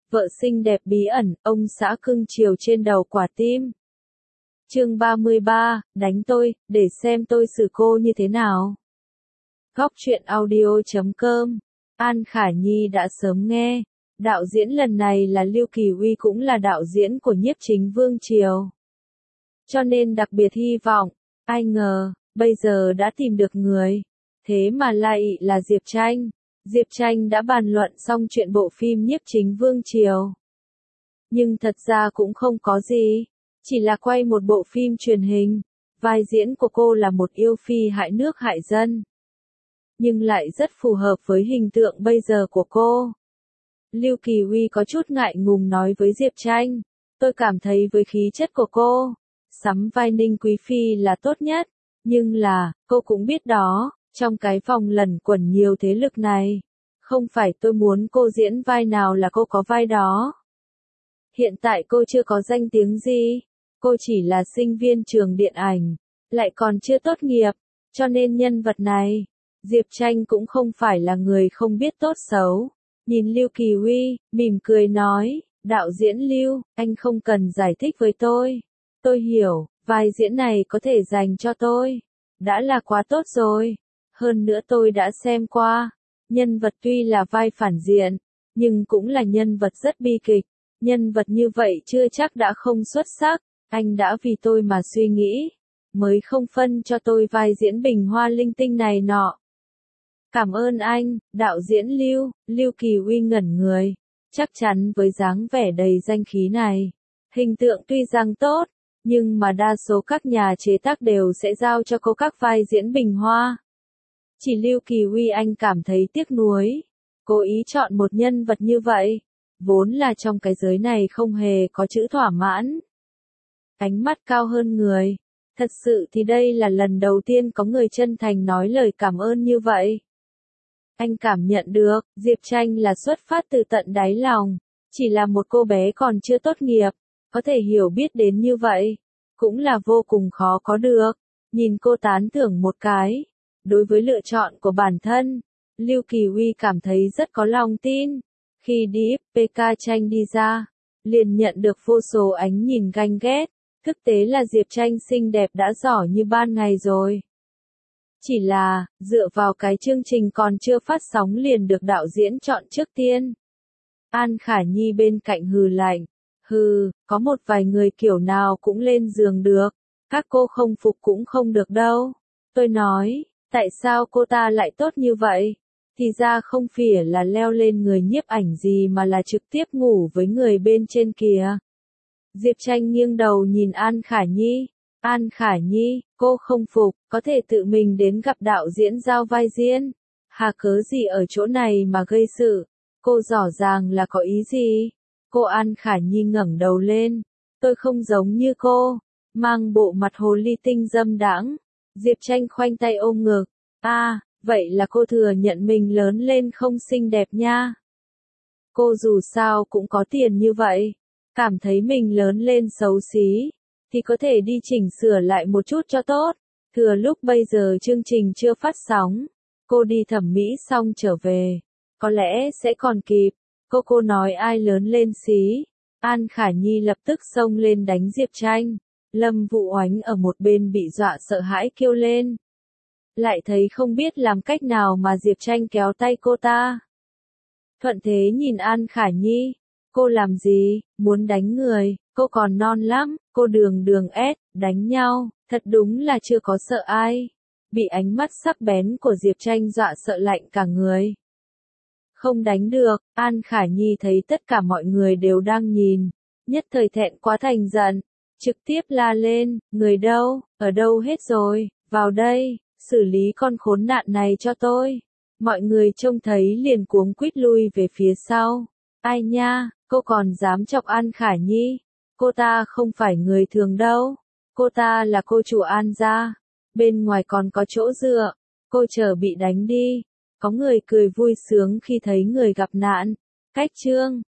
Vợ xinh đẹp bí ẩn, ông xã cưng chiều trên đầu quả tim. Chương 33, đánh tôi, để xem tôi xử cô như thế nào. Góc truyện audio.com. An Khả Nhi đã sớm nghe. Đạo diễn lần này là Lưu Kỳ Uy, cũng là đạo diễn của Nhiếp Chính Vương Triều. Cho nên đặc biệt hy vọng, ai ngờ, bây giờ đã tìm được người. Thế mà lại là Diệp Tranh. Diệp Tranh đã bàn luận xong chuyện bộ phim Nhiếp Chính Vương Triều. Nhưng thật ra cũng không có gì. Chỉ là quay một bộ phim truyền hình. Vai diễn của cô là một yêu phi hại nước hại dân. Nhưng lại rất phù hợp với hình tượng bây giờ của cô. Lưu Kỳ Uy có chút ngại ngùng nói với Diệp Tranh. Tôi cảm thấy với khí chất của cô, sắm vai Ninh Quý Phi là tốt nhất. Nhưng là, cô cũng biết đó, trong cái vòng lẩn quẩn nhiều thế lực này, không phải tôi muốn cô diễn vai nào là cô có vai đó. Hiện tại cô chưa có danh tiếng gì, cô chỉ là sinh viên trường điện ảnh, lại còn chưa tốt nghiệp, cho nên nhân vật này, Diệp Tranh cũng không phải là người không biết tốt xấu. Nhìn Lưu Kỳ Uy, mỉm cười nói, đạo diễn Lưu, anh không cần giải thích với tôi hiểu, vai diễn này có thể dành cho tôi, đã là quá tốt rồi. Hơn nữa tôi đã xem qua, nhân vật tuy là vai phản diện, nhưng cũng là nhân vật rất bi kịch, nhân vật như vậy chưa chắc đã không xuất sắc, anh đã vì tôi mà suy nghĩ, mới không phân cho tôi vai diễn bình hoa linh tinh này nọ. Cảm ơn anh, đạo diễn Lưu. Lưu Kỳ Uy ngẩn người, chắc chắn với dáng vẻ đầy danh khí này, hình tượng tuy rằng tốt, nhưng mà đa số các nhà chế tác đều sẽ giao cho cô các vai diễn bình hoa. Chỉ Lưu Kỳ Uy anh cảm thấy tiếc nuối, cố ý chọn một nhân vật như vậy, vốn là trong cái giới này không hề có chữ thỏa mãn. Ánh mắt cao hơn người, thật sự thì đây là lần đầu tiên có người chân thành nói lời cảm ơn như vậy. Anh cảm nhận được, Diệp Tranh là xuất phát từ tận đáy lòng, chỉ là một cô bé còn chưa tốt nghiệp, có thể hiểu biết đến như vậy, cũng là vô cùng khó có được. Nhìn cô tán thưởng một cái, đối với lựa chọn của bản thân, Lưu Kỳ Uy cảm thấy rất có lòng tin. Khi đi PK Tranh đi ra, liền nhận được vô số ánh nhìn ganh ghét, thực tế là Diệp Tranh xinh đẹp đã giỏi như ban ngày rồi. Chỉ là, dựa vào cái chương trình còn chưa phát sóng liền được đạo diễn chọn trước tiên. An Khả Nhi bên cạnh hừ lạnh. Hừ, có một vài người kiểu nào cũng lên giường được, các cô không phục cũng không được đâu. Tôi nói, tại sao cô ta lại tốt như vậy? Thì ra không phải là leo lên người nhiếp ảnh gì mà là trực tiếp ngủ với người bên trên kìa. Diệp Tranh nghiêng đầu nhìn An Khả Nhi. An Khả Nhi, cô không phục, có thể tự mình đến gặp đạo diễn giao vai diễn. Hà cớ gì ở chỗ này mà gây sự? Cô rõ ràng là có ý gì? Cô An Khả Nhi ngẩng đầu lên. Tôi không giống như cô, mang bộ mặt hồ ly tinh dâm đãng. Diệp Tranh khoanh tay ôm ngực. Vậy là cô thừa nhận mình lớn lên không xinh đẹp nha. Cô dù sao cũng có tiền như vậy, cảm thấy mình lớn lên xấu xí, thì có thể đi chỉnh sửa lại một chút cho tốt. Thừa lúc bây giờ chương trình chưa phát sóng, cô đi thẩm mỹ xong trở về, có lẽ sẽ còn kịp. Cô nói ai lớn lên xí. An Khả Nhi lập tức xông lên đánh Diệp Tranh. Lâm Vũ Oánh ở một bên bị dọa sợ hãi kêu lên. Lại thấy không biết làm cách nào mà Diệp Tranh kéo tay cô ta. Thuận thế nhìn An Khả Nhi. Cô làm gì, muốn đánh người, cô còn non lắm, cô đường đánh nhau, thật đúng là chưa có sợ ai. Bị ánh mắt sắc bén của Diệp Tranh dọa sợ lạnh cả người. Không đánh được, An Khả Nhi thấy tất cả mọi người đều đang nhìn, nhất thời thẹn quá thành giận, trực tiếp la lên, người đâu, ở đâu hết rồi, vào đây, xử lý con khốn nạn này cho tôi. Mọi người trông thấy liền cuống quýt lui về phía sau. Ai nha, cô còn dám chọc An Khả Nhi, cô ta không phải người thường đâu, cô ta là cô chủ An gia, bên ngoài còn có chỗ dựa, cô chờ bị đánh đi. Có người cười vui sướng khi thấy người gặp nạn. Cách chương